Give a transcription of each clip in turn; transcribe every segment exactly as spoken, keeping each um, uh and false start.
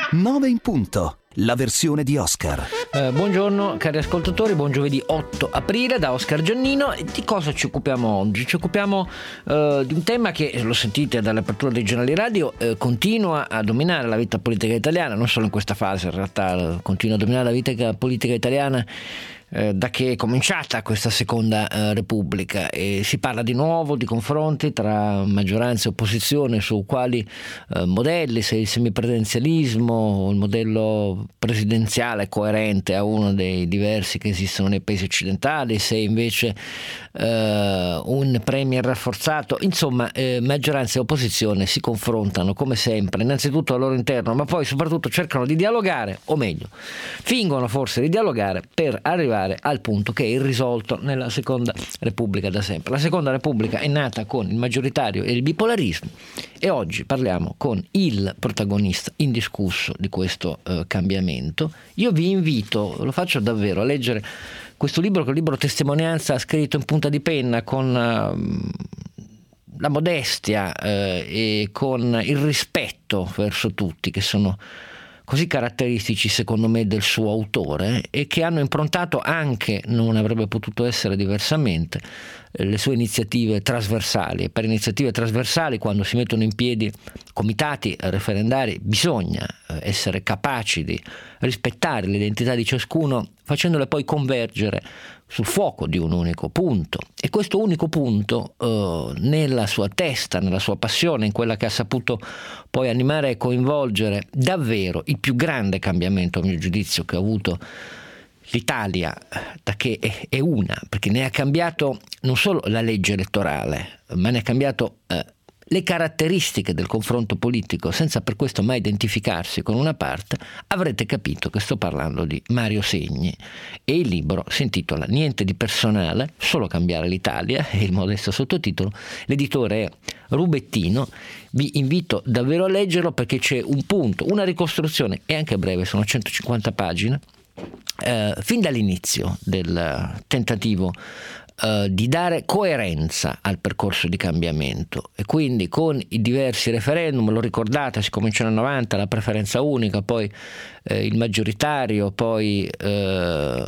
nove in punto, la versione di Oscar. Eh, buongiorno cari ascoltatori, buon giovedì otto aprile da Oscar Giannino. E di cosa ci occupiamo oggi? Ci occupiamo eh, di un tema che, lo sentite dall'apertura dei giornali radio, eh, continua a dominare la vita politica italiana, non solo in questa fase, in realtà eh, continua a dominare la vita politica italiana Eh, da che è cominciata questa seconda eh, Repubblica, e si parla di nuovo di confronti tra maggioranza e opposizione su quali eh, modelli, se il semipresidenzialismo o il modello presidenziale coerente a uno dei diversi che esistono nei paesi occidentali, se invece eh, un premier rafforzato. Insomma, eh, maggioranza e opposizione si confrontano come sempre, innanzitutto al loro interno, ma poi soprattutto cercano di dialogare, o meglio fingono forse di dialogare, per arrivare al punto che è irrisolto nella seconda Repubblica da sempre. La seconda Repubblica è nata con il maggioritario e il bipolarismo, e oggi parliamo con il protagonista indiscusso di questo eh, cambiamento. Io vi invito, lo faccio davvero, a leggere questo libro, che è un libro testimonianza scritto in punta di penna con uh, la modestia eh, e con il rispetto verso tutti, che sono così caratteristici secondo me del suo autore, e che hanno improntato anche, non avrebbe potuto essere diversamente, le sue iniziative trasversali. E per iniziative trasversali, quando si mettono in piedi comitati referendari, bisogna essere capaci di rispettare l'identità di ciascuno, facendole poi convergere sul fuoco di un unico punto. E questo unico punto eh, nella sua testa, nella sua passione, in quella che ha saputo poi animare e coinvolgere davvero il più grande cambiamento, a mio giudizio, che ha avuto l'Italia da che è una, perché ne ha cambiato non solo la legge elettorale, ma ne ha cambiato eh, le caratteristiche del confronto politico, senza per questo mai identificarsi con una parte. Avrete capito che sto parlando di Mario Segni, e il libro si intitola Niente di personale, solo cambiare l'Italia, è il modesto sottotitolo. L'editore è Rubettino. Vi invito davvero a leggerlo, perché c'è un punto, una ricostruzione, e anche breve, sono centocinquanta pagine, eh, fin dall'inizio del tentativo Uh, di dare coerenza al percorso di cambiamento, e quindi con i diversi referendum, lo ricordate, si cominciò nel novanta, la preferenza unica, poi eh, il maggioritario, poi eh,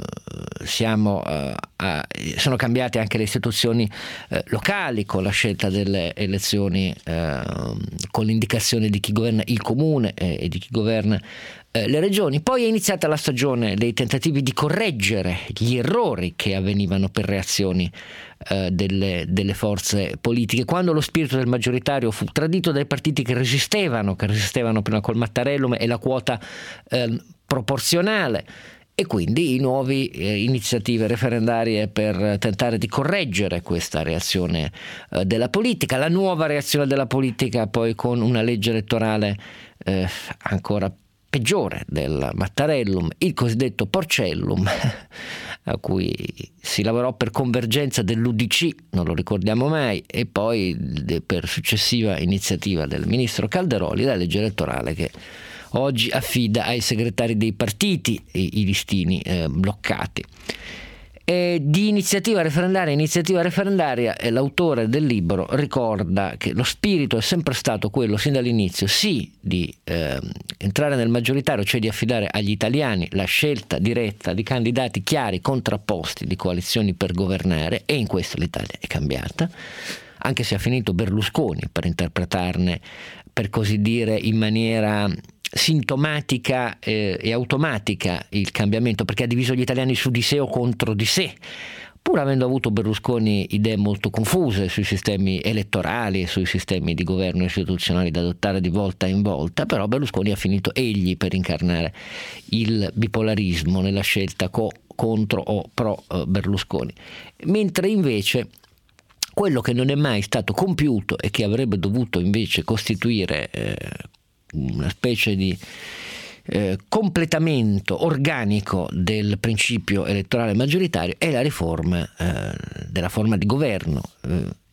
siamo, uh, a, sono cambiate anche le istituzioni eh, locali, con la scelta delle elezioni, eh, con l'indicazione di chi governa il comune eh, e di chi governa le regioni. Poi è iniziata la stagione dei tentativi di correggere gli errori che avvenivano per reazioni eh, delle, delle forze politiche, quando lo spirito del maggioritario fu tradito dai partiti che resistevano, che resistevano prima col Mattarellum e la quota eh, proporzionale, e quindi i nuovi eh, iniziative referendarie per tentare di correggere questa reazione eh, della politica, la nuova reazione della politica poi con una legge elettorale eh, ancora peggiore del Mattarellum, il cosiddetto Porcellum, a cui si lavorò per convergenza dell'U D C, non lo ricordiamo mai, e poi per successiva iniziativa del ministro Calderoli, la legge elettorale che oggi affida ai segretari dei partiti i, i listini eh, bloccati. E di iniziativa referendaria a iniziativa referendaria, eh, l'autore del libro ricorda che lo spirito è sempre stato quello, sin dall'inizio, sì, di eh, entrare nel maggioritario, cioè di affidare agli italiani la scelta diretta di candidati chiari, contrapposti, di coalizioni per governare, e in questo l'Italia è cambiata, anche se ha finito Berlusconi per interpretarne, per così dire, in maniera sintomatica eh, e automatica il cambiamento, perché ha diviso gli italiani su di sé o contro di sé, pur avendo avuto Berlusconi idee molto confuse sui sistemi elettorali e sui sistemi di governo istituzionali da adottare di volta in volta. Però Berlusconi ha finito egli per incarnare il bipolarismo nella scelta co- contro o pro uh, Berlusconi, mentre invece quello che non è mai stato compiuto e che avrebbe dovuto invece costituire eh, una specie di eh, completamento organico del principio elettorale maggioritario è la riforma eh, della forma di governo. Eh,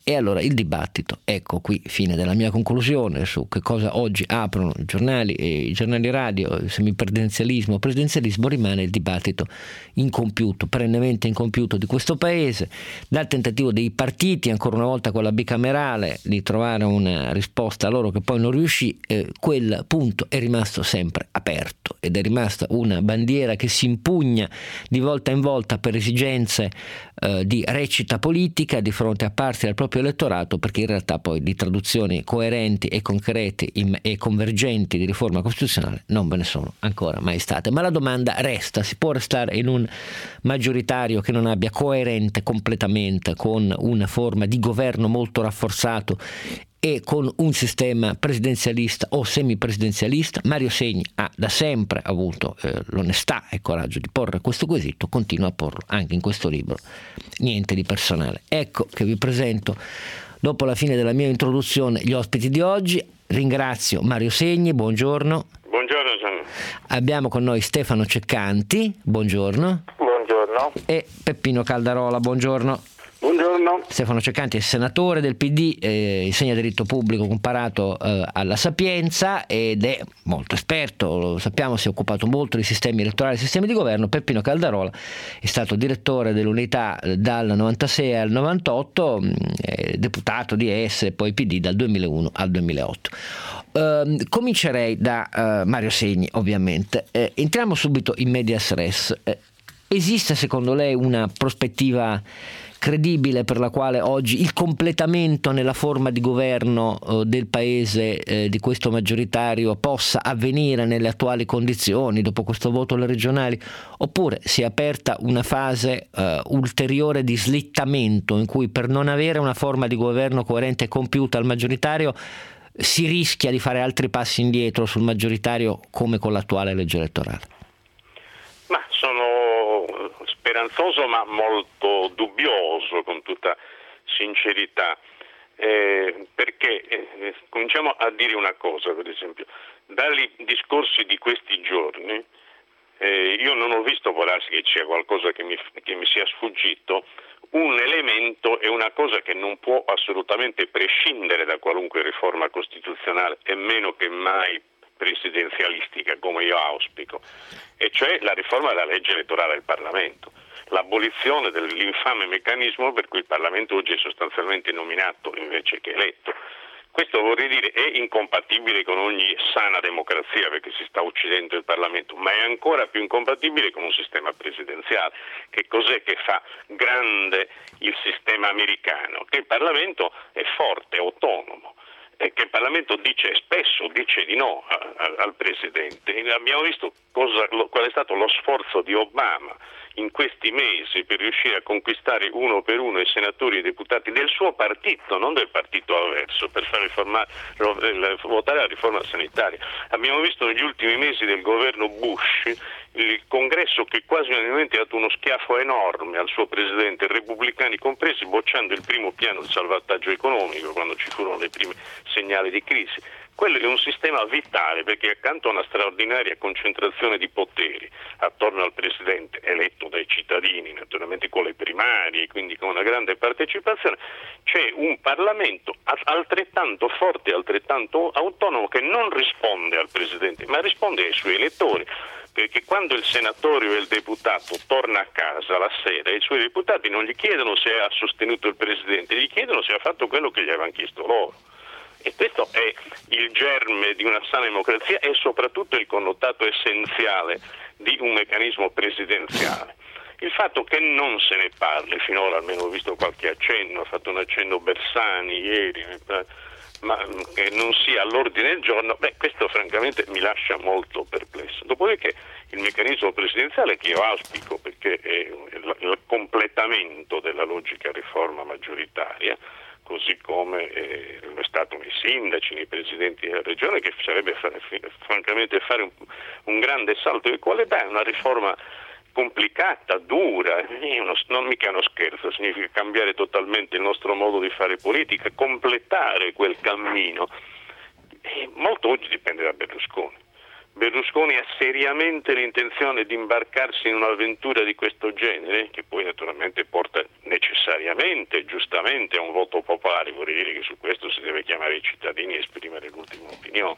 E allora il dibattito, ecco qui fine della mia conclusione su che cosa oggi aprono i giornali e i giornali radio, il semipresidenzialismo, presidenzialismo, rimane il dibattito incompiuto, perennemente incompiuto di questo paese, dal tentativo dei partiti, ancora una volta con la bicamerale, di trovare una risposta a loro che poi non riuscì, eh, quel punto è rimasto sempre aperto ed è rimasta una bandiera che si impugna di volta in volta per esigenze eh, di recita politica di fronte a parti del proprio elettorato, perché in realtà poi di traduzioni coerenti e concrete e convergenti di riforma costituzionale non ve ne sono ancora mai state. Ma la domanda resta: si può restare in un maggioritario che non abbia coerente completamente con una forma di governo molto rafforzato e con un sistema presidenzialista o semipresidenzialista? Mario Segni ha da sempre avuto eh, l'onestà e il coraggio di porre questo quesito, continua a porlo anche in questo libro, niente di personale. Ecco che vi presento, dopo la fine della mia introduzione, gli ospiti di oggi. Ringrazio Mario Segni, buongiorno. Buongiorno Gianni. Abbiamo con noi Stefano Ceccanti, buongiorno. Buongiorno. E Peppino Caldarola, buongiorno. Buongiorno. Stefano Ceccanti è senatore del P D, eh, insegna diritto pubblico comparato eh, alla Sapienza ed è molto esperto, lo sappiamo, si è occupato molto di sistemi elettorali e sistemi di governo. Peppino Caldarola è stato direttore dell'Unità dal novantasei al novantotto, eh, deputato di esse e poi P D dal duemilauno al duemilaotto. Uh, comincerei da uh, Mario Segni, ovviamente. Uh, entriamo subito in medias res. Uh, esiste secondo lei una prospettiva credibile per la quale oggi il completamento nella forma di governo eh, del paese eh, di questo maggioritario possa avvenire nelle attuali condizioni dopo questo voto alle regionali, oppure si è aperta una fase eh, ulteriore di slittamento in cui, per non avere una forma di governo coerente e compiuta al maggioritario, si rischia di fare altri passi indietro sul maggioritario come con l'attuale legge elettorale? Ma sono speranzoso ma molto dubbioso, con tutta sincerità, eh, perché eh, cominciamo a dire una cosa, per esempio, dai discorsi di questi giorni eh, io non ho visto, può darsi che sia qualcosa che mi, che mi sia sfuggito, un elemento e una cosa che non può assolutamente prescindere da qualunque riforma costituzionale e meno che mai presidenzialistica come io auspico, e cioè la riforma della legge elettorale del Parlamento, l'abolizione dell'infame meccanismo per cui il Parlamento oggi è sostanzialmente nominato invece che eletto. Questo, vorrei dire, è incompatibile con ogni sana democrazia, perché si sta uccidendo il Parlamento, ma è ancora più incompatibile con un sistema presidenziale. Che cos'è che fa grande il sistema americano? Che il Parlamento è forte, autonomo, e che il Parlamento dice spesso dice di no a, a, al Presidente. Abbiamo visto cosa, lo, qual è stato lo sforzo di Obama in questi mesi per riuscire a conquistare uno per uno i senatori e i deputati del suo partito, non del partito avverso, per far riformare, votare la riforma sanitaria. Abbiamo visto negli ultimi mesi del governo Bush il congresso che quasi unanimemente ha dato uno schiaffo enorme al suo presidente, repubblicani compresi, bocciando il primo piano di salvataggio economico quando ci furono le prime segnali di crisi. Quello è un sistema vitale, perché accanto a una straordinaria concentrazione di poteri attorno al presidente eletto dai cittadini, naturalmente con le primarie, quindi con una grande partecipazione, c'è un Parlamento altrettanto forte e altrettanto autonomo che non risponde al presidente, ma risponde ai suoi elettori. Perché quando il senatore o il deputato torna a casa la sera, i suoi deputati non gli chiedono se ha sostenuto il presidente, gli chiedono se ha fatto quello che gli avevano chiesto loro. E questo è il germe di una sana democrazia e soprattutto il connotato essenziale di un meccanismo presidenziale. Il fatto che non se ne parli, finora almeno ho visto qualche accenno, ha fatto un accenno Bersani ieri, ma che non sia all'ordine del giorno, beh, questo francamente mi lascia molto perplesso. Dopodiché il meccanismo presidenziale, che io auspico perché è il completamento della logica riforma maggioritaria, così come eh, lo è stato nei sindaci, nei presidenti della regione, che sarebbe fare, francamente fare un, un grande salto di qualità, è una riforma complicata, dura, uno, non mica uno scherzo, significa cambiare totalmente il nostro modo di fare politica, completare quel cammino. E molto oggi dipende da Berlusconi, Berlusconi ha seriamente l'intenzione di imbarcarsi in un'avventura di questo genere, che poi naturalmente porta necessariamente, giustamente, a un voto popolare. Vorrei dire che su questo si deve chiamare i cittadini e esprimere l'ultima opinione.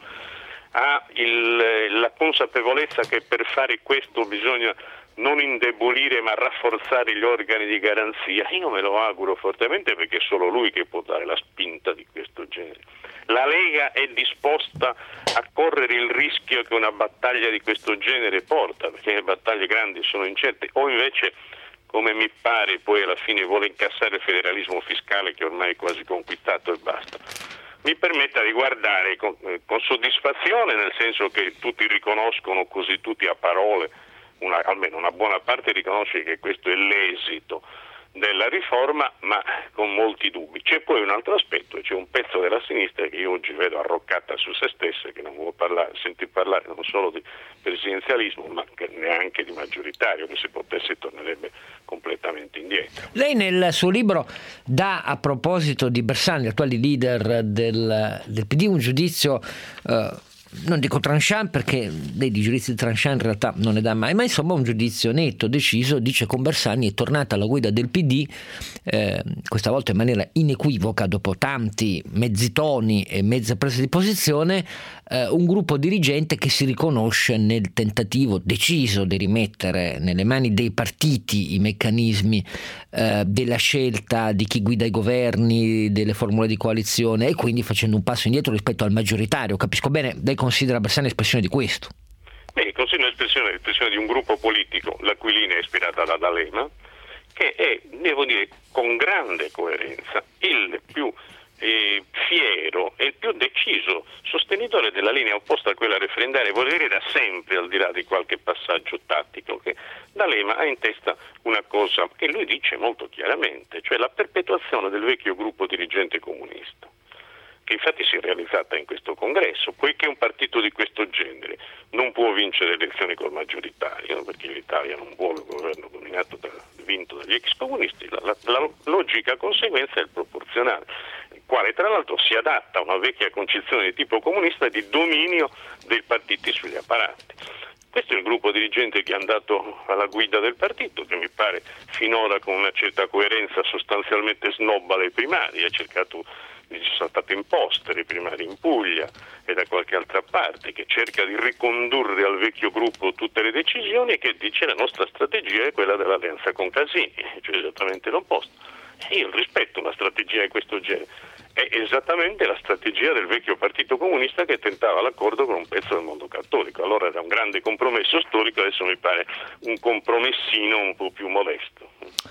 Ha il, la consapevolezza che per fare questo bisogna non indebolire ma rafforzare gli organi di garanzia. Io me lo auguro fortemente, perché è solo lui che può dare la spinta di questo genere. La Lega è disposta a correre il rischio che una battaglia di questo genere porta, perché le battaglie grandi sono incerte, o invece, come mi pare, poi alla fine vuole incassare il federalismo fiscale che ormai è quasi conquistato e basta. Mi permetta di guardare con, con soddisfazione, nel senso che tutti riconoscono, così tutti a parole, una, almeno una buona parte riconosce che questo è l'esito della riforma, ma con molti dubbi. C'è poi un altro aspetto, c'è un pezzo della sinistra che io oggi vedo arroccata su se stessa, che non vuole parlare, sentir parlare non solo di presidenzialismo, ma neanche di maggioritario, che se potesse tornerebbe completamente indietro. Lei nel suo libro dà, a proposito di Bersani, attuale leader del, del P D, un giudizio eh, non dico tranchant, perché lei di giudizi tranchant in realtà non ne dà mai, ma insomma un giudizio netto, deciso. Dice: con Bersani è tornata alla guida del P D, eh, questa volta in maniera inequivoca, dopo tanti mezzi toni e mezze prese di posizione, eh, un gruppo dirigente che si riconosce nel tentativo deciso di rimettere nelle mani dei partiti i meccanismi eh, della scelta di chi guida i governi, delle formule di coalizione, e quindi facendo un passo indietro rispetto al maggioritario. Capisco bene, lei considera Bersani espressione di questo? Beh, considero l'espressione, l'espressione di un gruppo politico la cui linea è ispirata da D'Alema, che è, devo dire, con grande coerenza il più eh, fiero e il più deciso sostenitore della linea opposta a quella referendaria. Vorrei dire da sempre, al di là di qualche passaggio tattico, che D'Alema ha in testa una cosa che lui dice molto chiaramente, cioè la perpetuazione del vecchio gruppo dirigente comunista, che infatti si è realizzata in questo congresso, poiché un partito di questo genere non può vincere elezioni col maggioritario, perché l'Italia non vuole un governo dominato da, vinto dagli ex comunisti. La, la, la logica conseguenza è il proporzionale, il quale tra l'altro si adatta a una vecchia concezione di tipo comunista di dominio dei partiti sugli apparati. Questo è il gruppo dirigente che è andato alla guida del partito, che mi pare finora con una certa coerenza sostanzialmente snobba le primarie, ha cercato, ci sono state imposte le primarie in Puglia e da qualche altra parte, che cerca di ricondurre al vecchio gruppo tutte le decisioni e che dice: la nostra strategia è quella dell'alleanza con Casini, cioè esattamente l'opposto. E io rispetto una strategia di questo genere, è esattamente la strategia del vecchio partito comunista che tentava l'accordo con un pezzo del mondo cattolico. Allora era un grande compromesso storico, adesso mi pare un compromessino un po' più modesto.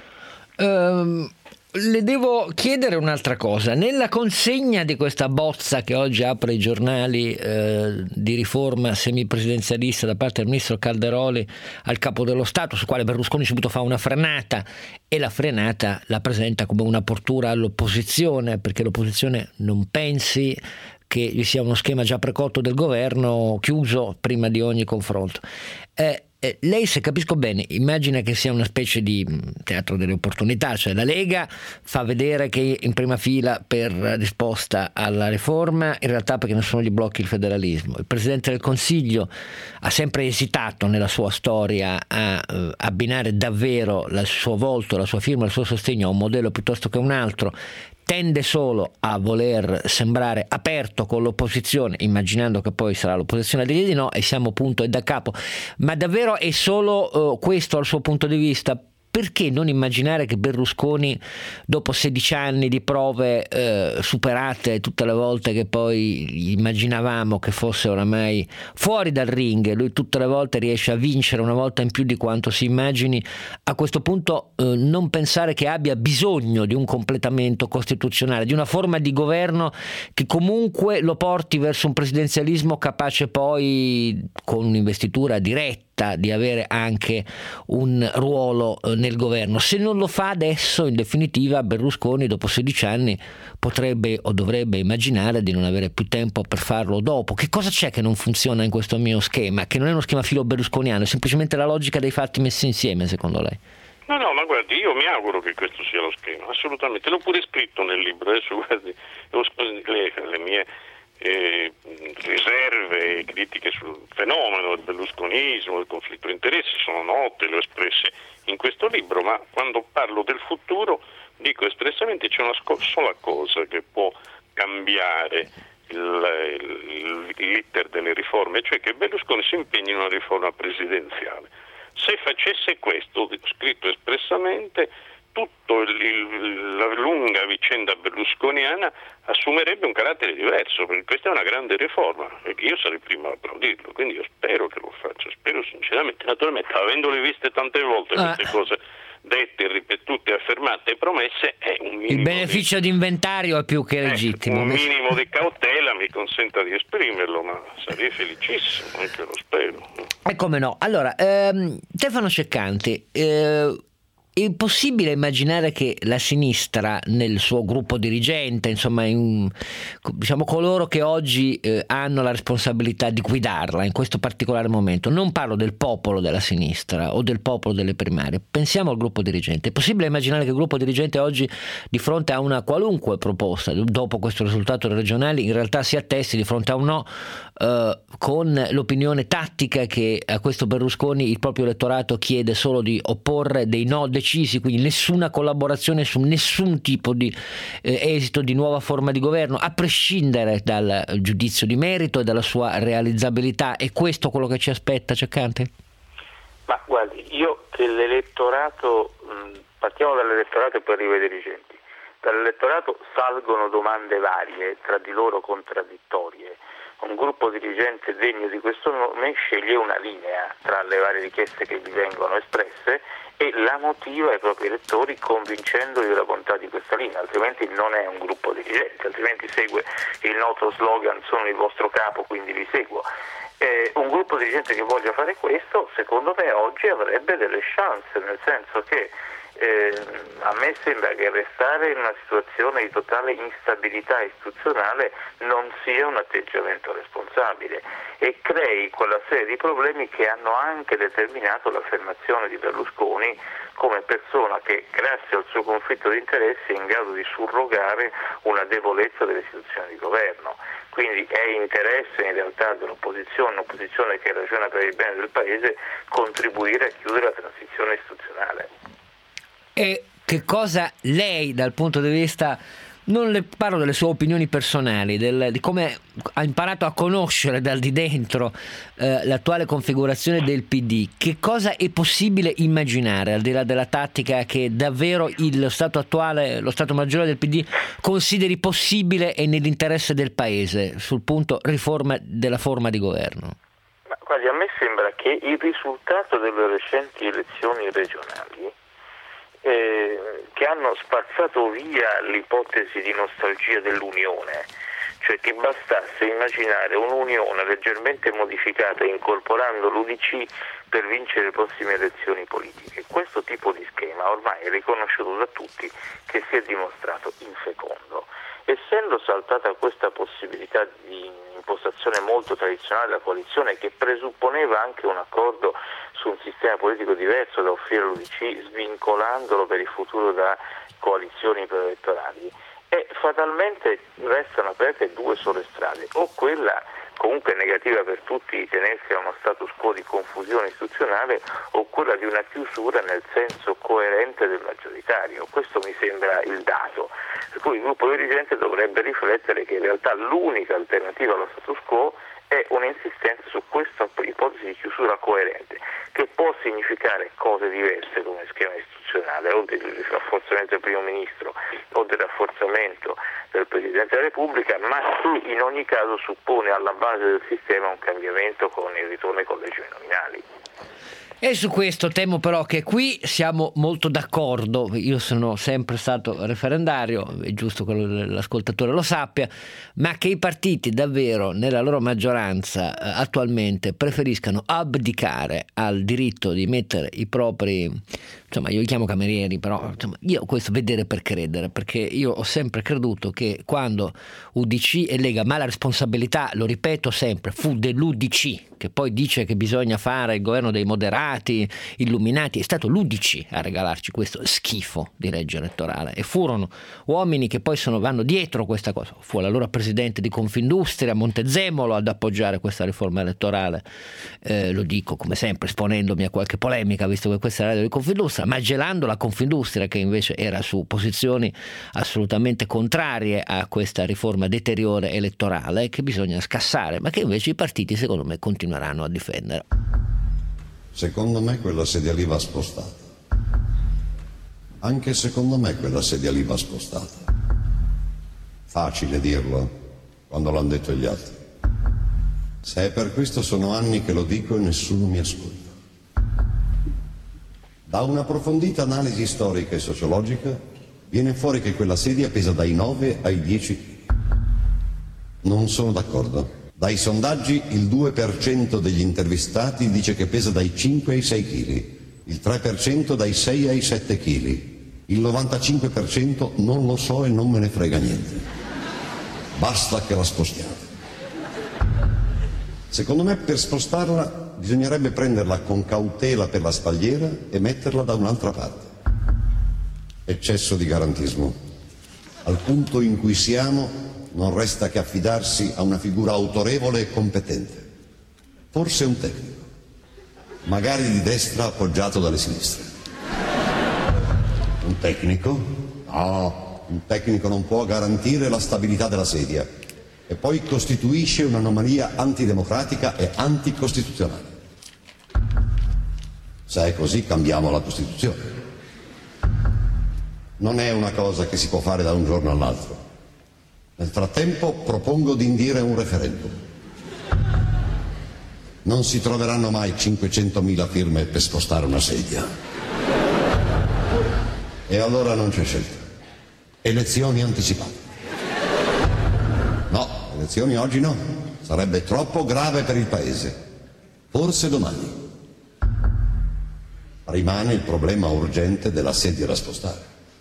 Um... Le devo chiedere un'altra cosa. Nella consegna di questa bozza che oggi apre i giornali eh, di riforma semipresidenzialista da parte del ministro Calderoli al capo dello Stato, su quale Berlusconi subito fa una frenata, e la frenata la presenta come una portura all'opposizione, perché l'opposizione non pensi che vi sia uno schema già precotto del governo chiuso prima di ogni confronto. Eh, Lei, se capisco bene, immagina che sia una specie di teatro delle opportunità, cioè la Lega fa vedere che è in prima fila per risposta alla riforma, in realtà perché nessuno gli blocchi il federalismo. Il Presidente del Consiglio ha sempre esitato nella sua storia a eh, abbinare davvero il suo volto, la sua firma, il suo sostegno a un modello piuttosto che un altro. Tende solo a voler sembrare aperto con l'opposizione, immaginando che poi sarà l'opposizione a dire di no e siamo punto e da capo. Ma davvero è solo uh, questo al suo punto di vista? Perché non immaginare che Berlusconi, dopo sedici anni di prove eh, superate tutte le volte che poi immaginavamo che fosse oramai fuori dal ring, lui tutte le volte riesce a vincere una volta in più di quanto si immagini, a questo punto eh, non pensare che abbia bisogno di un completamento costituzionale, di una forma di governo che comunque lo porti verso un presidenzialismo capace poi, con un'investitura diretta, di avere anche un ruolo nel governo. Se non lo fa adesso, in definitiva Berlusconi dopo sedici anni potrebbe o dovrebbe immaginare di non avere più tempo per farlo dopo. Che cosa c'è che non funziona in questo mio schema? Che non è uno schema filo berlusconiano, è semplicemente la logica dei fatti messi insieme, secondo lei? No, no, ma guardi, io mi auguro che questo sia lo schema, assolutamente. L'ho pure scritto nel libro, adesso guardi, le, le mie eh, riserve e critiche sul fenomeno del berlusconismo, del conflitto di interessi sono note, le ho espresse in questo libro, ma quando parlo del futuro dico espressamente c'è una sco- sola cosa che può cambiare il, il, l'iter delle riforme, cioè che Berlusconi si impegni in una riforma presidenziale. Se facesse questo, ho scritto espressamente, tutta la lunga vicenda berlusconiana assumerebbe un carattere diverso, perché questa è una grande riforma e io sarei primo a applaudirlo, quindi io spero che lo faccia, spero sinceramente. Naturalmente, avendole viste tante volte ah. queste cose dette, ripetute, affermate e promesse, è un minimo il beneficio di, d'inventario è più che legittimo. Eh, un minimo di cautela mi consenta di esprimerlo, ma sarei felicissimo, anche lo spero. E come no? Allora, ehm, Stefano Ceccanti, eh, è possibile immaginare che la sinistra nel suo gruppo dirigente, insomma, in, diciamo coloro che oggi eh, hanno la responsabilità di guidarla in questo particolare momento, non parlo del popolo della sinistra o del popolo delle primarie, pensiamo al gruppo dirigente, è possibile immaginare che il gruppo dirigente oggi di fronte a una qualunque proposta, dopo questo risultato regionali, in realtà si attesti di fronte a un no eh, con l'opinione tattica che a questo Berlusconi il proprio elettorato chiede solo di opporre dei no decisi, quindi nessuna collaborazione su nessun tipo di eh, esito di nuova forma di governo, a prescindere dal giudizio di merito e dalla sua realizzabilità. È questo quello che ci aspetta, Ceccanti? Ma guardi, io che l'elettorato, mh, partiamo dall'elettorato e poi arrivo ai dirigenti. Dall'elettorato salgono domande varie, tra di loro contraddittorie. Un gruppo dirigente degno di questo nome sceglie una linea tra le varie richieste che gli vengono espresse e la motiva ai propri elettori convincendoli della bontà di questa linea, altrimenti non è un gruppo dirigente, altrimenti segue il noto slogan "sono il vostro capo, quindi vi seguo". Eh, un gruppo dirigente che voglia fare questo, secondo me oggi avrebbe delle chance, nel senso che Eh, a me sembra che restare in una situazione di totale instabilità istituzionale non sia un atteggiamento responsabile e crei quella serie di problemi che hanno anche determinato l'affermazione di Berlusconi come persona che, grazie al suo conflitto di interessi, è in grado di surrogare una debolezza delle istituzioni di governo. Quindi è interesse in realtà dell'opposizione, un'opposizione che ragiona per il bene del Paese, contribuire a chiudere la transizione istituzionale. E che cosa lei, dal punto di vista, non le parlo delle sue opinioni personali, del, di come ha imparato a conoscere dal di dentro eh, l'attuale configurazione del P D, che cosa è possibile immaginare, al di là della tattica, che davvero il, lo Stato attuale, lo Stato Maggiore del P D consideri possibile e nell'interesse del Paese sul punto riforma della forma di governo? Ma guardi, a me sembra che il risultato delle recenti elezioni regionali Eh, che hanno spazzato via l'ipotesi di nostalgia dell'unione, cioè che bastasse immaginare un'unione leggermente modificata incorporando l'U D C per vincere le prossime elezioni politiche. Questo tipo di schema ormai è riconosciuto da tutti che si è dimostrato infecondo. Essendo saltata questa possibilità di impostazione molto tradizionale della coalizione, che presupponeva anche un accordo su un sistema politico diverso da offrire all'U D C, svincolandolo per il futuro da coalizioni preelettorali, e fatalmente restano aperte due sole strade: o quella comunque negativa per tutti di tenersi a uno status quo di confusione istituzionale, o quella di una chiusura nel senso coerente del maggioritario. Questo mi sembra il dato, per cui il gruppo dirigente dovrebbe riflettere che in realtà l'unica alternativa allo status quo è un'insistenza su questa ipotesi di chiusura coerente, che può significare cose diverse come schema istituzionale, o del rafforzamento del primo ministro o del rafforzamento del Presidente della Repubblica, ma che in ogni caso suppone alla base del sistema un cambiamento con il ritorno ai collegi uninominali. E su questo temo però che qui siamo molto d'accordo. Io sono sempre stato referendario, è giusto che l'ascoltatore lo sappia, ma che i partiti davvero nella loro maggioranza eh, attualmente preferiscano abdicare al diritto di mettere i propri, insomma io li chiamo camerieri, però insomma, io questo vedere per credere, perché io ho sempre creduto che quando U D C e Lega, ma la responsabilità, lo ripeto sempre, fu dell'U D C, che poi dice che bisogna fare il governo dei moderati, illuminati, è stato l'U D C a regalarci questo schifo di legge elettorale, e furono uomini che poi sono, vanno dietro questa cosa. Fu l'allora presidente di Confindustria Montezemolo ad appoggiare questa riforma elettorale, eh, lo dico come sempre esponendomi a qualche polemica, visto che questa è la radio di Confindustria, ma gelando la Confindustria, che invece era su posizioni assolutamente contrarie a questa riforma deteriore elettorale che bisogna scassare, ma che invece i partiti secondo me continueranno a difendere. Secondo me quella sedia lì va spostata. Anche secondo me quella sedia lì va spostata. Facile dirlo quando l'hanno detto gli altri. Se è per questo sono anni che lo dico e nessuno mi ascolta. Da un'approfondita analisi storica e sociologica viene fuori che quella sedia pesa dai nove ai dieci chili. Non sono d'accordo. Dai sondaggi il due per cento degli intervistati dice che pesa dai cinque ai sei chili, il tre per cento dai sei ai sette chili, il novantacinque per cento non lo so e non me ne frega niente. Basta che la spostiamo. Secondo me per spostarla bisognerebbe prenderla con cautela per la spalliera e metterla da un'altra parte. Eccesso di garantismo. Al punto in cui siamo non resta che affidarsi a una figura autorevole e competente, forse un tecnico, magari di destra appoggiato dalle sinistre. Un tecnico? No, un tecnico non può garantire la stabilità della sedia e poi costituisce un'anomalia antidemocratica e anticostituzionale. Se è così cambiamo la Costituzione. Non è una cosa che si può fare da un giorno all'altro. Nel frattempo propongo di indire un referendum. Non si troveranno mai cinquecentomila firme per spostare una sedia. E allora non c'è scelta. Elezioni anticipate. No, elezioni oggi no. Sarebbe troppo grave per il Paese. Forse domani. Rimane il problema urgente della sedia da spostare.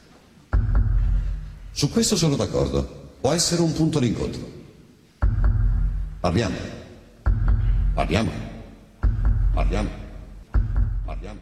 Su questo sono d'accordo. Può essere un punto d'incontro. Parliamo. Parliamo. Parliamo. Parliamo.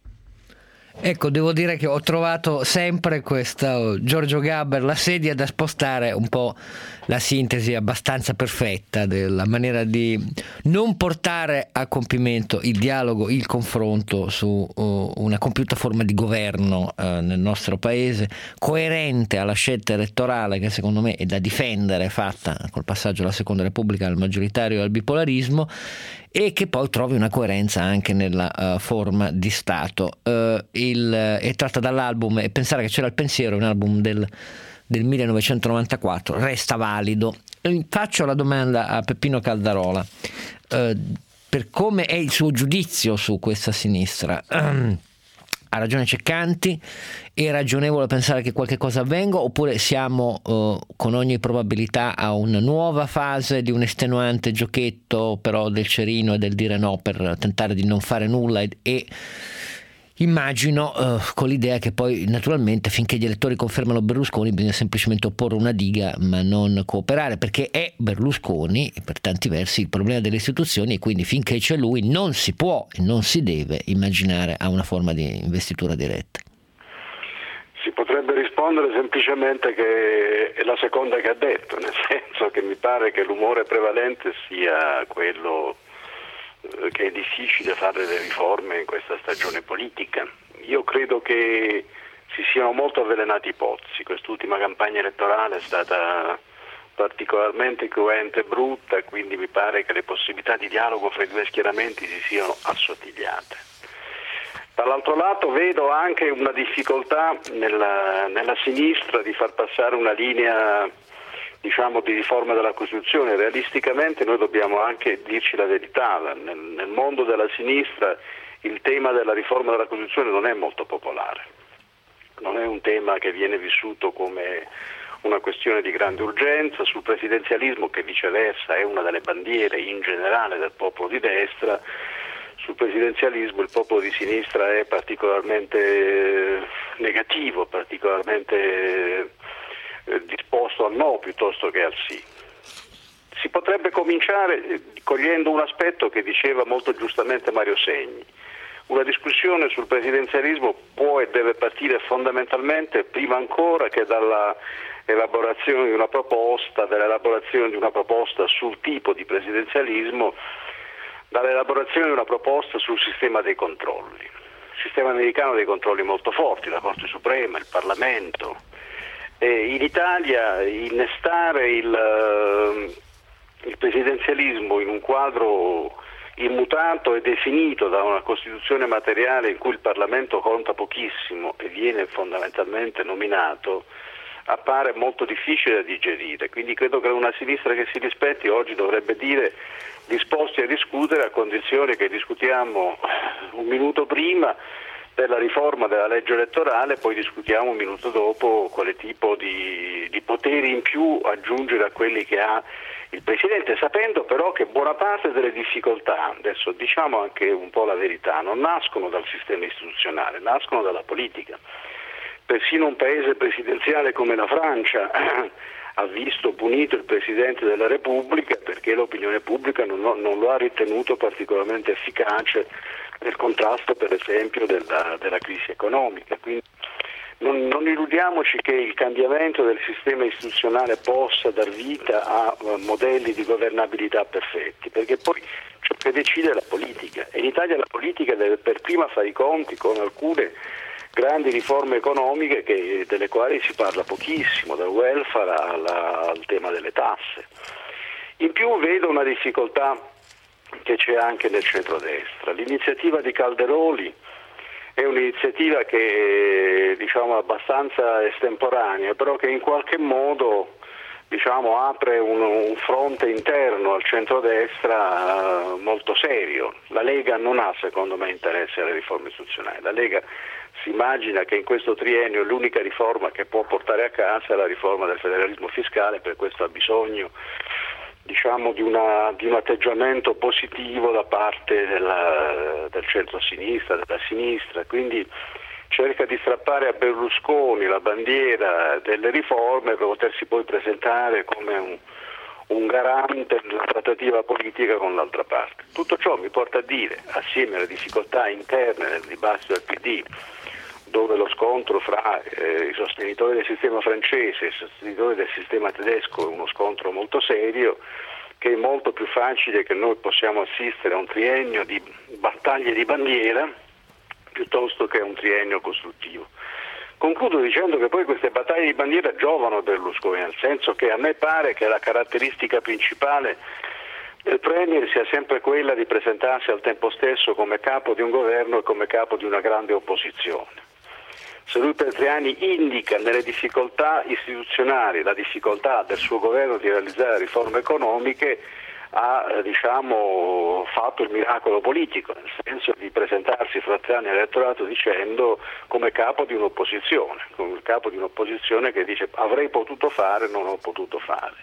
Ecco, devo dire che ho trovato sempre questo Giorgio Gaber, la sedia da spostare, un po' la sintesi abbastanza perfetta della maniera di non portare a compimento il dialogo, il confronto su uh, una compiuta forma di governo uh, nel nostro paese, coerente alla scelta elettorale che secondo me è da difendere, fatta col passaggio alla Seconda Repubblica al maggioritario e al bipolarismo, e che poi trovi una coerenza anche nella uh, forma di Stato. Uh, il, è tratta dall'album, e pensare che c'era il pensiero, un album del, del millenovecentonovantaquattro, resta valido. Faccio la domanda a Peppino Caldarola, uh, per come è il suo giudizio su questa sinistra. Um, ha ragione Ceccanti? È ragionevole pensare che qualche cosa avvenga, oppure siamo eh, con ogni probabilità a una nuova fase di un estenuante giochetto però del cerino e del dire no per tentare di non fare nulla, e, e immagino eh, con l'idea che poi naturalmente finché gli elettori confermano Berlusconi bisogna semplicemente opporre una diga ma non cooperare, perché è Berlusconi per tanti versi il problema delle istituzioni, e quindi finché c'è lui non si può e non si deve immaginare a una forma di investitura diretta. Si potrebbe rispondere semplicemente che è la seconda che ha detto, nel senso che mi pare che l'umore prevalente sia quello che è difficile fare le riforme in questa stagione politica. Io credo che si siano molto avvelenati i pozzi. Quest'ultima campagna elettorale è stata particolarmente cruenta e brutta, quindi mi pare che le possibilità di dialogo fra i due schieramenti si siano assottigliate. Dall'altro lato vedo anche una difficoltà nella, nella sinistra di far passare una linea, diciamo, di riforma della Costituzione. Realisticamente noi dobbiamo anche dirci la verità, nel, nel mondo della sinistra il tema della riforma della Costituzione non è molto popolare, non è un tema che viene vissuto come una questione di grande urgenza. Sul presidenzialismo, che viceversa è una delle bandiere in generale del popolo di destra, sul presidenzialismo il popolo di sinistra è particolarmente negativo, particolarmente disposto al no piuttosto che al sì. si potrebbe cominciare cogliendo un aspetto che diceva molto giustamente Mario Segni. Una discussione sul presidenzialismo può e deve partire fondamentalmente, prima ancora che dalla elaborazione di una proposta, dall'elaborazione di una proposta sul tipo di presidenzialismo, dall'elaborazione di una proposta sul sistema dei controlli. Il sistema americano ha dei controlli molto forti, la Corte Suprema, il Parlamento. E in Italia innestare il, il presidenzialismo in un quadro immutato e definito da una Costituzione materiale in cui il Parlamento conta pochissimo e viene fondamentalmente nominato, appare molto difficile da digerire. Quindi credo che una sinistra che si rispetti oggi dovrebbe dire disposti a discutere a condizione che discutiamo un minuto prima per la riforma della legge elettorale, poi discutiamo un minuto dopo quale tipo di, di poteri in più aggiungere a quelli che ha il Presidente, sapendo però che buona parte delle difficoltà, adesso diciamo anche un po' la verità, non nascono dal sistema istituzionale, nascono dalla politica. Persino un paese presidenziale come la Francia ha visto punito il Presidente della Repubblica perché l'opinione pubblica non, non lo ha ritenuto particolarmente efficace nel contrasto, per esempio, della, della crisi economica. Quindi non, non illudiamoci che il cambiamento del sistema istituzionale possa dar vita a modelli di governabilità perfetti, perché poi ciò che decide è la politica, e in Italia la politica deve per prima fare i conti con alcune grandi riforme economiche che, delle quali si parla pochissimo, dal welfare alla, al tema delle tasse. In più vedo una difficoltà che c'è anche nel centrodestra. L'iniziativa di Calderoli è un'iniziativa che diciamo abbastanza estemporanea, però che in qualche modo diciamo apre un, un fronte interno al centrodestra uh, molto serio. La Lega non ha, secondo me, interesse alle riforme istituzionali. La Lega si immagina che in questo triennio l'unica riforma che può portare a casa è la riforma del federalismo fiscale, per questo ha bisogno diciamo di, una, di un atteggiamento positivo da parte della, del centro-sinistra, della sinistra, quindi cerca di strappare a Berlusconi la bandiera delle riforme per potersi poi presentare come un, un garante della trattativa politica con l'altra parte. Tutto ciò mi porta a dire, assieme alle difficoltà interne nel dibattito del P D, dove lo scontro fra eh, i sostenitori del sistema francese e i sostenitori del sistema tedesco è uno scontro molto serio, che è molto più facile che noi possiamo assistere a un triennio di battaglie di bandiera piuttosto che a un triennio costruttivo. Concludo dicendo che poi queste battaglie di bandiera giovano a Berlusconi, nel senso che a me pare che la caratteristica principale del Premier sia sempre quella di presentarsi al tempo stesso come capo di un governo e come capo di una grande opposizione. Se lui per tre anni indica nelle difficoltà istituzionali la difficoltà del suo governo di realizzare riforme economiche, ha eh, diciamo fatto il miracolo politico, nel senso di presentarsi fra tre anni all'elettorato dicendo come capo di un'opposizione, come capo di un'opposizione che dice avrei potuto fare, non ho potuto fare.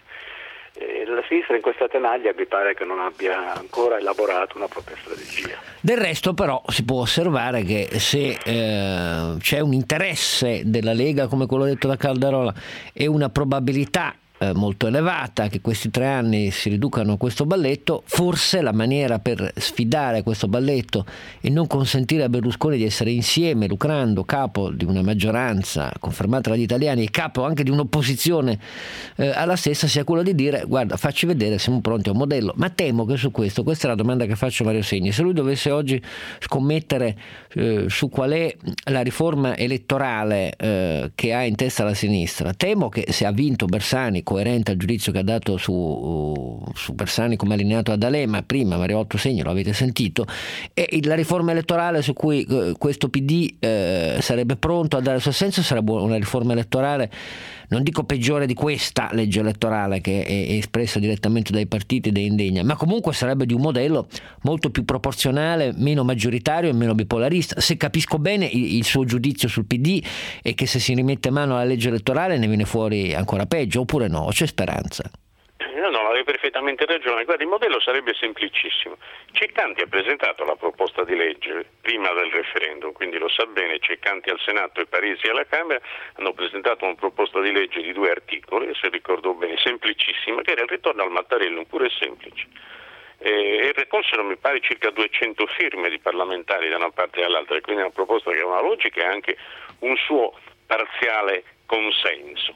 E la sinistra in questa tenaglia mi pare che non abbia ancora elaborato una propria strategia. Del resto però si può osservare che se eh, c'è un interesse della Lega come quello detto da Calderola e una probabilità molto elevata che questi tre anni si riducano a questo balletto, forse la maniera per sfidare questo balletto e non consentire a Berlusconi di essere insieme, lucrando, capo di una maggioranza confermata dagli italiani e capo anche di un'opposizione eh, alla stessa, sia quello di dire guarda, facci vedere, siamo pronti a un modello. Ma temo che su questo, questa è la domanda che faccio a Mario Segni, se lui dovesse oggi scommettere eh, su qual è la riforma elettorale eh, che ha in testa la sinistra, temo che se ha vinto Bersani, coerente al giudizio che ha dato su, su Bersani come allineato ad D'Alema, prima Mariotto Segni, lo avete sentito, e la riforma elettorale su cui eh, questo P D eh, sarebbe pronto a dare il suo senso sarebbe una riforma elettorale, non dico peggiore di questa legge elettorale che è, è espressa direttamente dai partiti ed è indegna, ma comunque sarebbe di un modello molto più proporzionale, meno maggioritario e meno bipolarista. Se capisco bene il, il suo giudizio sul P D è che se si rimette mano alla legge elettorale ne viene fuori ancora peggio, oppure no? C'è speranza? No, no, hai perfettamente ragione. Guarda, il modello sarebbe semplicissimo. Ceccanti ha presentato la proposta di legge prima del referendum, quindi lo sa bene, Ceccanti al Senato e Parisi alla Camera hanno presentato una proposta di legge di due articoli, se ricordo bene, semplicissima, che era il ritorno al Mattarellum, pure semplice. E raccolsero, mi pare, circa duecento firme di parlamentari da una parte e dall'altra, quindi è una proposta che ha una logica e anche un suo parziale consenso.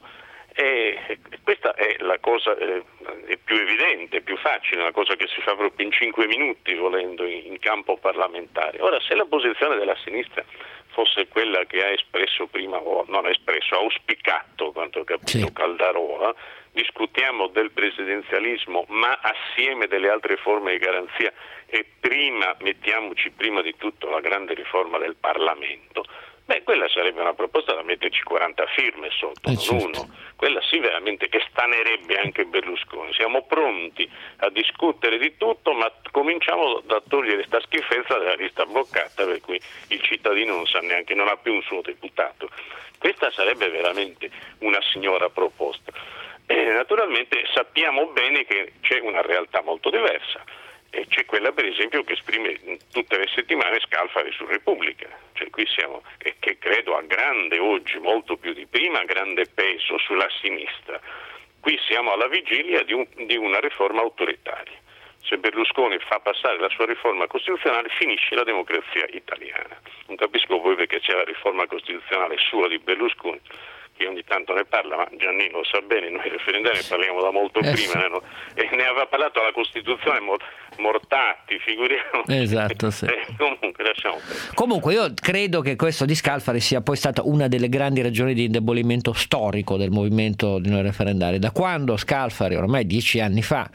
E questa è la cosa eh, è più evidente, più facile, una cosa che si fa proprio in cinque minuti volendo in, in campo parlamentare. Ora, se la posizione della sinistra fosse quella che ha espresso prima, o non ha espresso, ha auspicato, quanto ho capito, sì, Caldarona, discutiamo del presidenzialismo ma assieme delle altre forme di garanzia e prima mettiamoci prima di tutto la grande riforma del Parlamento, beh, quella sarebbe una proposta da metterci quaranta firme sotto, eh non certo. uno. Quella sì veramente che stanerebbe anche Berlusconi. Siamo pronti a discutere di tutto, ma cominciamo da togliere sta schifezza della lista bloccata, per cui il cittadino non sa neanche, non ha più un suo deputato. Questa sarebbe veramente una signora proposta. E naturalmente sappiamo bene che c'è una realtà molto diversa. E c'è quella per esempio che esprime tutte le settimane Scalfari su Repubblica, cioè qui siamo, che, che credo ha grande oggi, molto più di prima, grande peso sulla sinistra. Qui siamo alla vigilia di, un, di una riforma autoritaria. Se Berlusconi fa passare la sua riforma costituzionale finisce la democrazia italiana. Non capisco poi perché c'è la riforma costituzionale sua di Berlusconi, che ogni tanto ne parla, ma Giannino lo sa bene, noi referendari ne parliamo da molto eh, prima, sì. ne, ne aveva parlato alla Costituzione Mortatti, figuriamo. Esatto, sì. Eh, comunque lasciamo perdere. Comunque io credo che questo di Scalfari sia poi stata una delle grandi ragioni di indebolimento storico del movimento di noi referendari. Da quando Scalfari, ormai dieci anni fa,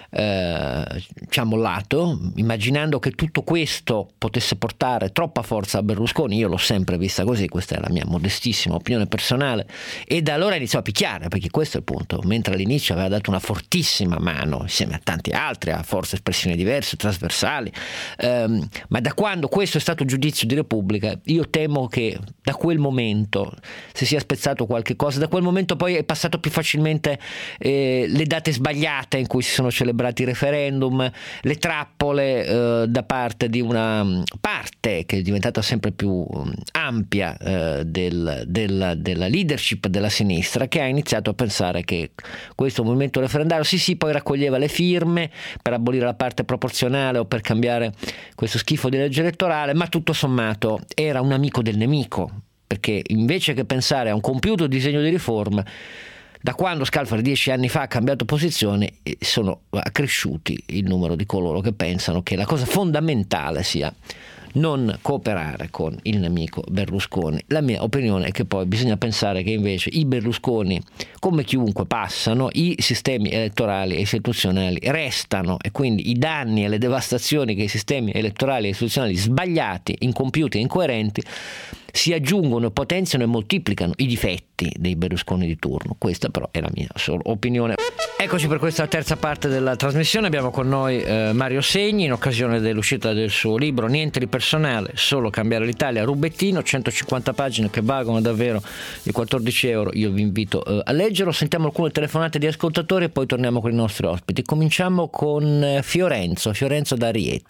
eh, ci ha mollato, immaginando che tutto questo potesse portare troppa forza a Berlusconi, io l'ho sempre vista così, questa è la mia modestissima opinione personale, e da allora iniziò a picchiare, perché questo è il punto, mentre all'inizio aveva dato una fortissima mano insieme a tanti altri, a forse espressioni diverse, trasversali, ehm, ma da quando questo è stato giudizio di Repubblica, io temo che da quel momento si sia spezzato qualche cosa, da quel momento poi è passato più facilmente eh, le date sbagliate in cui si sono celebrati i referendum, le trappole eh, da parte di una parte che è diventata sempre più um, ampia eh, del, del, della leadership della sinistra, che ha iniziato a pensare che questo movimento referendario sì sì poi raccoglieva le firme per abolire la parte proporzionale o per cambiare questo schifo di legge elettorale, ma tutto sommato era un amico del nemico, perché invece che pensare a un compiuto disegno di riforma, da quando Scalfari dieci anni fa ha cambiato posizione, sono accresciuti il numero di coloro che pensano che la cosa fondamentale sia non cooperare con il nemico Berlusconi. La mia opinione è che poi bisogna pensare che invece i Berlusconi, come chiunque, passano, i sistemi elettorali e istituzionali restano, e quindi i danni e le devastazioni che i sistemi elettorali e istituzionali sbagliati, incompiuti e incoerenti si aggiungono, potenziano e moltiplicano i difetti dei Berlusconi di turno. Questa però è la mia solo opinione. Eccoci per questa terza parte della trasmissione. Abbiamo con noi eh, Mario Segni in occasione dell'uscita del suo libro Niente di personale, solo cambiare l'Italia, Rubettino, centocinquanta pagine che valgono davvero i quattordici euro. Io vi invito eh, a leggerlo. Sentiamo alcune telefonate di ascoltatori e poi torniamo con i nostri ospiti. Cominciamo con eh, Fiorenzo, Fiorenzo da Rieti.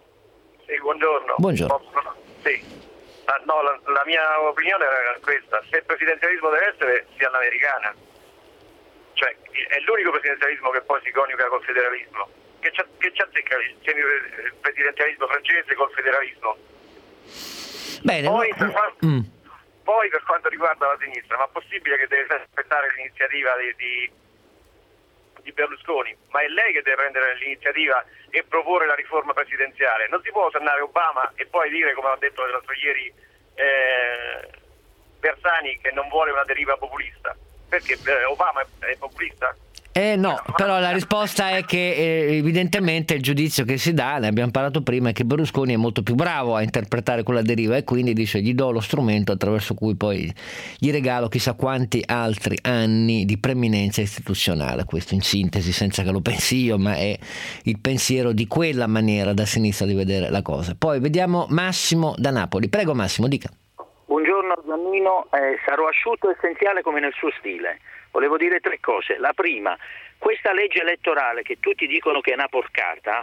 Sì, buongiorno. Buongiorno. Sì. Ah, no, la, la mia opinione era questa: se il presidenzialismo deve essere, sia l'americana, cioè è l'unico presidenzialismo che poi si coniuga col federalismo. Che c'è, che c'è il presidenzialismo francese col federalismo? Bene, poi, no. per quanto, mm. poi per quanto riguarda la sinistra, ma è possibile che deve aspettare l'iniziativa di, di, di Berlusconi? Ma è lei che deve prendere l'iniziativa e proporre la riforma presidenziale. Non si può osannare Obama e poi dire, come ha detto l'altro ieri eh, Bersani, che non vuole una deriva populista. Perché eh, Obama è, è populista? Eh no, però la risposta è che eh, evidentemente il giudizio che si dà, ne abbiamo parlato prima, è che Berlusconi è molto più bravo a interpretare quella deriva e quindi dice gli do lo strumento attraverso cui poi gli regalo chissà quanti altri anni di preminenza istituzionale. Questo in sintesi, senza che lo pensi io, ma è il pensiero di quella maniera da sinistra di vedere la cosa. Poi vediamo Massimo da Napoli. Prego Massimo, dica. Buongiorno Giannino, eh, sarò asciutto e essenziale come nel suo stile. volevo dire tre cose. La prima, questa legge elettorale che tutti dicono che è una porcata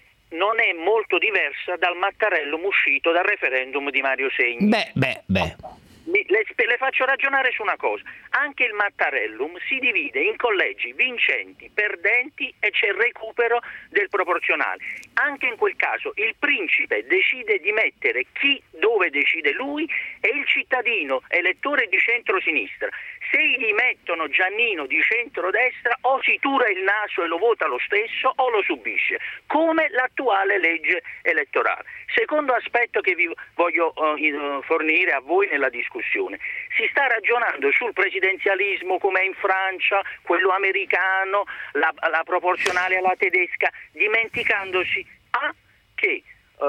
non è molto diversa dal Mattarellum uscito dal referendum di Mario Segni. Beh, beh, beh. Le, le faccio ragionare su una cosa. Anche il Mattarellum si divide in collegi vincenti, perdenti e c'è il recupero del proporzionale. Anche in quel caso il principe decide di mettere chi dove decide lui e il cittadino elettore di centrosinistra. Se gli mettono Giannino di centrodestra o si tura il naso e lo vota lo stesso o lo subisce, come l'attuale legge elettorale. Secondo aspetto che vi voglio uh, fornire a voi nella discussione. Si sta ragionando sul presidenzialismo come in Francia, quello americano, la, la proporzionale alla tedesca, dimenticandosi a che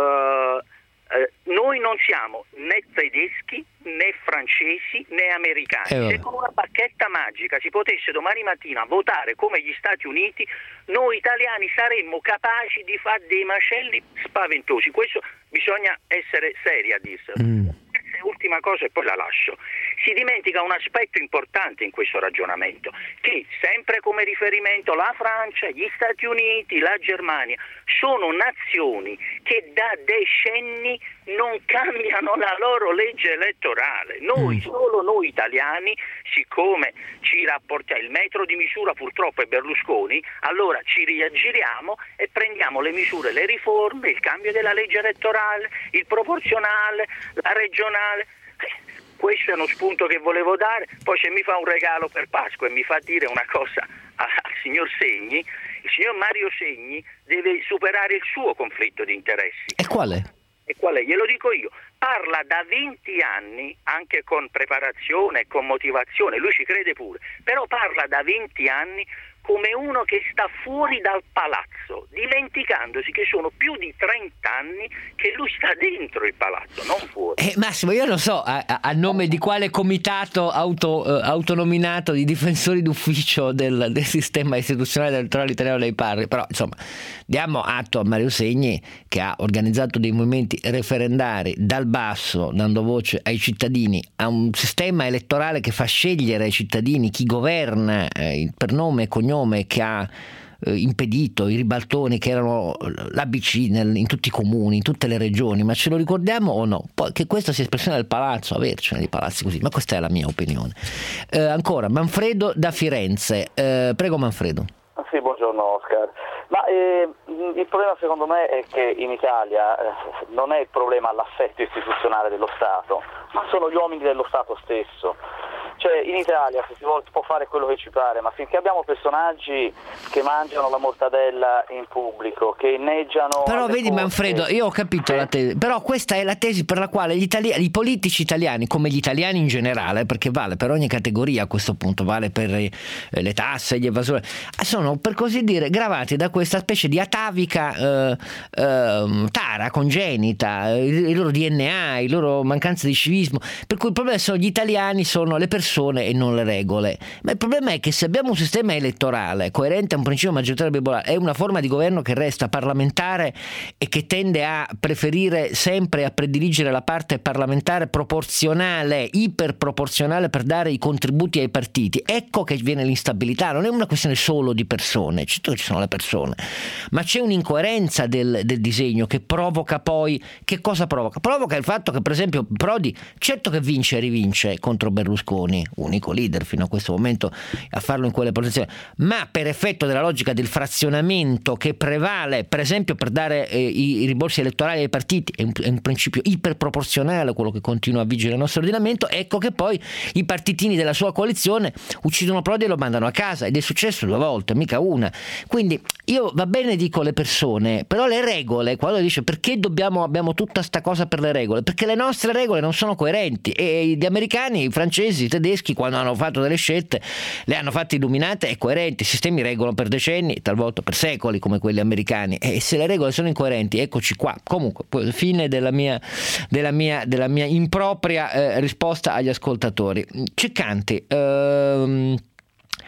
uh, Eh, noi non siamo né tedeschi né francesi né americani. Eh, Se con una bacchetta magica si potesse domani mattina votare come gli Stati Uniti, noi italiani saremmo capaci di fare dei macelli spaventosi. Questo bisogna essere seri a dirselo. Mm. Ultima cosa e poi la lascio. Si dimentica un aspetto importante in questo ragionamento, che sempre come riferimento la Francia, gli Stati Uniti, la Germania sono nazioni che da decenni non cambiano la loro legge elettorale. Noi, solo noi italiani, siccome ci rapportiamo, il metro di misura purtroppo è Berlusconi, allora ci riaggiriamo e prendiamo le misure, le riforme, il cambio della legge elettorale, il proporzionale, la regionale. Questo è uno spunto che volevo dare. Poi se mi fa un regalo per Pasqua e mi fa dire una cosa al signor Segni, il signor Mario Segni deve superare il suo conflitto di interessi. E qual è? E qual è? Glielo dico io. Parla da venti anni, anche con preparazione e con motivazione, lui ci crede pure, però parla da venti anni come uno che sta fuori dal palazzo, dimenticandosi che sono più di trenta anni che lui sta dentro il palazzo, non fuori. Eh, Massimo, io non so a, a nome di quale comitato auto, eh, autonominato di difensori d'ufficio del, del sistema istituzionale elettorale italiano lei parli, però insomma diamo atto a Mario Segni che ha organizzato dei movimenti referendari dal basso, dando voce ai cittadini, a un sistema elettorale che fa scegliere ai cittadini chi governa eh, per nome e cognome, che ha eh, impedito i ribaltoni che erano l'A B C nel, in tutti i comuni, in tutte le regioni, ma ce lo ricordiamo o no? Poi che questa sia espressione del palazzo, avercene di palazzi così, ma questa è la mia opinione. Eh, ancora, Manfredo da Firenze. Eh, prego Manfredo. Sì, buongiorno Oscar. Ma eh, il problema secondo me è che in Italia eh, non è il problema l'assetto istituzionale dello Stato, ma sono gli uomini dello Stato stesso. Cioè in Italia se si vuole può fare quello che ci pare, ma finché abbiamo personaggi che mangiano la mortadella in pubblico, che inneggiano... Però vedi cose... Manfredo, io ho capito eh. la tesi, però questa è la tesi per la quale gli italiani, i politici italiani, come gli italiani in generale, perché vale per ogni categoria a questo punto, vale per eh, le tasse, gli evasori, sono per così dire gravati da questa specie di atavica eh, eh, tara congenita, il, il loro D N A, il loro mancanza di civismo, per cui il problema sono gli italiani, sono le persone e non le regole. Ma il problema è che se abbiamo un sistema elettorale coerente a un principio maggioritario bipolare, è una forma di governo che resta parlamentare e che tende a preferire sempre, a prediligere la parte parlamentare proporzionale, iperproporzionale, per dare i contributi ai partiti. Ecco che viene l'instabilità. Non è una questione solo di persone, certo che ci sono le persone, ma c'è un'incoerenza del, del disegno che provoca poi, che cosa provoca? Provoca il fatto che per esempio Prodi, certo che vince e rivince contro Berlusconi, unico leader fino a questo momento a farlo in quelle posizioni, ma per effetto della logica del frazionamento che prevale per esempio per dare eh, i, i rimborsi elettorali ai partiti, è un, è un principio iperproporzionale quello che continua a vigere nel nostro ordinamento. Ecco che poi i partitini della sua coalizione uccidono Prodi e lo mandano a casa, ed è successo due volte, mica una. Quindi io va bene dico le persone, però le regole, quando dice perché dobbiamo abbiamo tutta sta cosa per le regole, perché le nostre regole non sono coerenti e gli americani, i francesi, i tedeschi quando hanno fatto delle scelte le hanno fatte illuminate e coerenti. I sistemi regolano per decenni, talvolta per secoli come quelli americani, e se le regole sono incoerenti eccoci qua. Comunque fine della mia, della mia, della mia impropria eh, risposta agli ascoltatori. Ceccanti, ehm,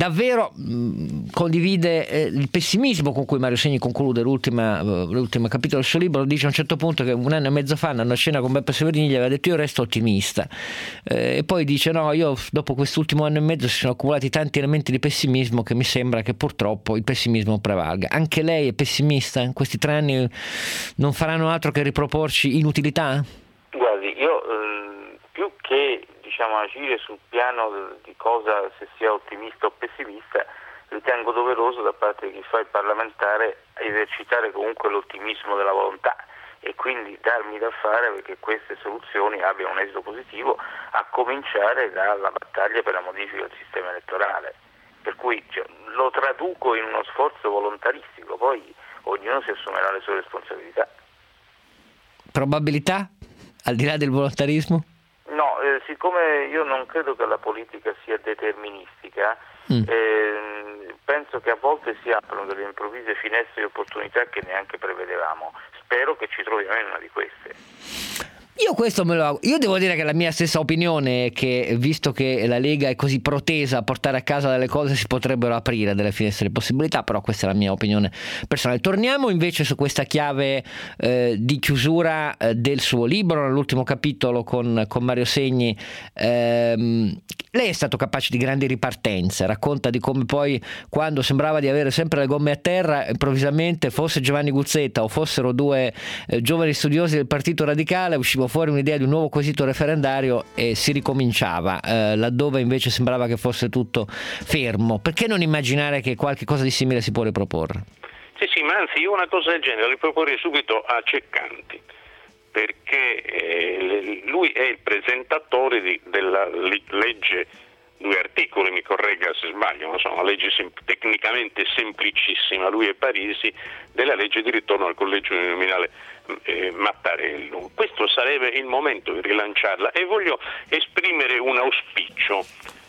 davvero mh, condivide eh, il pessimismo con cui Mario Segni conclude l'ultima, l'ultimo capitolo del suo libro. Dice a un certo punto che un anno e mezzo fa, andando a cena con Beppe Severini, gli aveva detto io resto ottimista, eh, e poi dice no, io dopo quest'ultimo anno e mezzo si sono accumulati tanti elementi di pessimismo che mi sembra che purtroppo il pessimismo prevalga. Anche lei è pessimista? In questi tre anni non faranno altro che riproporci inutilità? Guardi, io eh, più che diciamo agire sul piano di cosa, se sia ottimista o pessimista, ritengo doveroso da parte di chi fa il parlamentare esercitare comunque l'ottimismo della volontà e quindi darmi da fare perché queste soluzioni abbiano un esito positivo, a cominciare dalla battaglia per la modifica del sistema elettorale. Per cui cioè, lo traduco in uno sforzo volontaristico, poi ognuno si assumerà le sue responsabilità. Probabilità, al di là del volontarismo? No, eh, siccome io non credo che la politica sia deterministica, mm. eh, penso che a volte si aprono delle improvvise finestre di opportunità che neanche prevedevamo. Spero che ci troviamo in una di queste. Io questo me lo auguro. Io devo dire che la mia stessa opinione è che, visto che la Lega è così protesa a portare a casa delle cose, si potrebbero aprire delle finestre di possibilità, però questa è la mia opinione personale. Torniamo invece su questa chiave eh, di chiusura eh, del suo libro, nell'ultimo capitolo con, con Mario Segni. Ehm, lei è stato capace di grandi ripartenze, racconta di come poi, quando sembrava di avere sempre le gomme a terra, improvvisamente, fosse Giovanni Guzzetta o fossero due eh, giovani studiosi del Partito Radicale, usciva fuori un'idea di un nuovo quesito referendario e si ricominciava, eh, laddove invece sembrava che fosse tutto fermo. Perché non immaginare che qualche cosa di simile si può riproporre? Sì, sì, ma anzi io una cosa del genere la riproporrei subito a Ceccanti, perché eh, lui è il presentatore di, della legge, due articoli, mi corregga se sbaglio, ma sono una legge sem- tecnicamente semplicissima, lui e Parisi, della legge di ritorno al collegio uninominale eh, Mattarello. Questo sarebbe il momento di rilanciarla e voglio esprimere un auspicio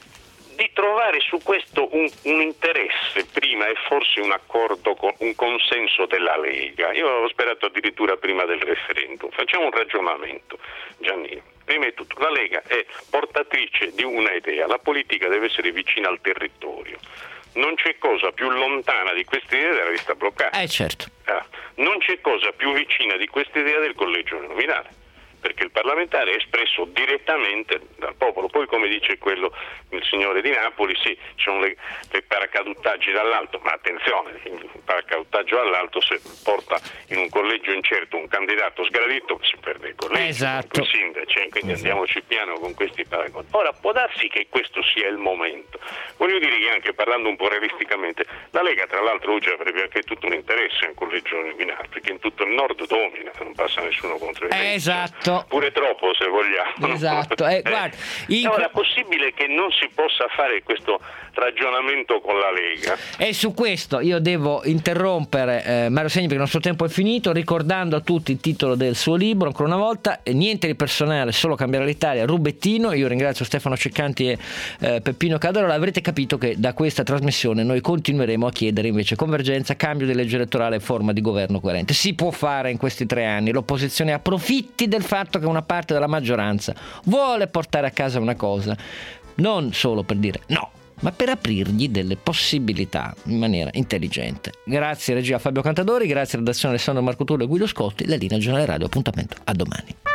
di trovare su questo un, un interesse prima e forse un accordo, con un consenso della Lega. Io avevo sperato addirittura prima del referendum. Facciamo un ragionamento, Giannino. Prima di tutto, la Lega è portatrice di una idea, la politica deve essere vicina al territorio. Non c'è cosa più lontana di questa idea della lista bloccata. Eh certo. Ah, non c'è cosa più vicina di questa idea del collegio uninominale, perché il parlamentare è espresso direttamente dal popolo. Poi, come dice quello il signore di Napoli, sì, ci sono le, le paracadutaggini dall'alto, ma attenzione, il paracadutaggio dall'alto se porta in un collegio incerto un candidato sgradito si perde il collegio, esatto. il sindaco, quindi esatto. Andiamoci piano con questi paragoni. Ora può darsi che questo sia il momento. Voglio dire che, anche parlando un po' realisticamente, la Lega tra l'altro oggi avrebbe anche tutto un interesse a un collegio uninominale, perché in tutto il nord domina, non passa nessuno contro il eh, esatto. Pure troppo, se vogliamo. Esatto. Eh, guarda, in... Ora, è possibile che non si possa fare questo ragionamento con la Lega? E su questo io devo interrompere eh, Mario Segni, perché il nostro tempo è finito, ricordando a tutti il titolo del suo libro ancora una volta: Niente di personale, solo cambiare l'Italia, Rubettino. Io ringrazio Stefano Ceccanti e eh, Peppino Caderola. Avrete capito che da questa trasmissione noi continueremo a chiedere invece convergenza, cambio di legge elettorale e forma di governo coerente. Si può fare in questi tre anni. L'opposizione approfitti del fatto che una parte della maggioranza vuole portare a casa una cosa, non solo per dire no, ma per aprirgli delle possibilità in maniera intelligente. Grazie regia Fabio Cantadori, grazie redazione Alessandro Marcotullo e Guido Scotti. La linea Giornale Radio, appuntamento a domani.